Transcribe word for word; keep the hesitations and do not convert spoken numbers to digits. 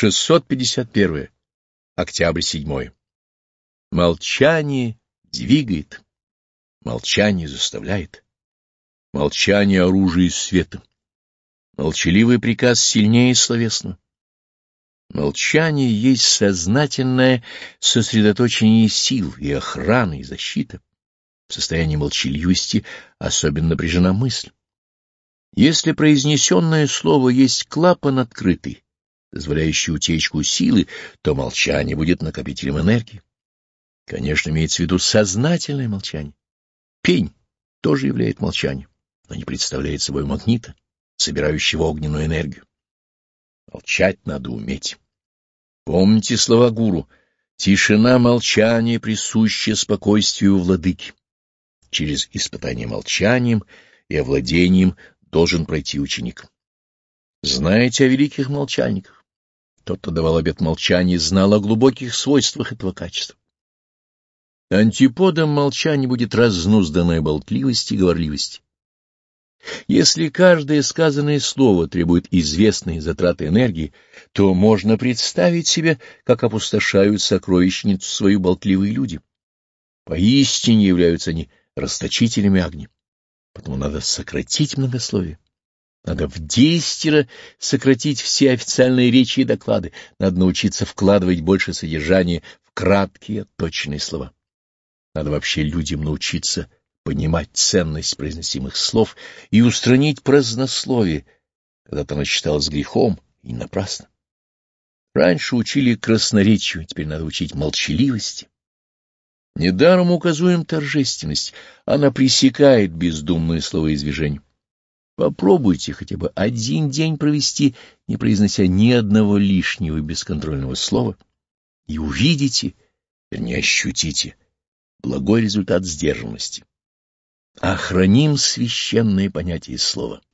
шестьсот пятьдесят первое. Октябрь седьмое. Молчание двигает, молчание заставляет. Молчание — оружие света. Молчаливый приказ сильнее словесного. Молчание есть сознательное сосредоточение сил и охрана, и защита. В состоянии молчаливости особенно напряжена мысль. Если произнесенное слово есть клапан открытый, дозволяющий утечку силы, то молчание будет накопителем энергии. Конечно, имеется в виду сознательное молчание. Пень тоже является молчанием, но не представляет собой магнита, собирающего огненную энергию. Молчать надо уметь. Помните слова гуру: «Тишина, молчание присуща спокойствию владыки». Через испытание молчанием и овладением должен пройти ученик. Знаете о великих молчальниках? Тот, кто давал обет молчания, знал о глубоких свойствах этого качества. Антиподом молчания будет разнузданная болтливость и говорливость. Если каждое сказанное слово требует известной затраты энергии, то можно представить себе, как опустошают сокровищницу свою болтливые люди. Поистине являются они расточителями огня. Потому надо сократить многословие. Надо в десятеро сократить все официальные речи и доклады. Надо научиться вкладывать больше содержания в краткие, точные слова. Надо вообще людям научиться понимать ценность произносимых слов и устранить празднословие, когда-то оно считалось грехом, и напрасно. Раньше учили красноречию, теперь надо учить молчаливости. Недаром указуем торжественность, она пресекает бездумные словоизвержения. Попробуйте хотя бы один день провести, не произнося ни одного лишнего и бесконтрольного слова, и увидите, вернее ощутите, благой результат сдержанности. Охраним священное понятие слова.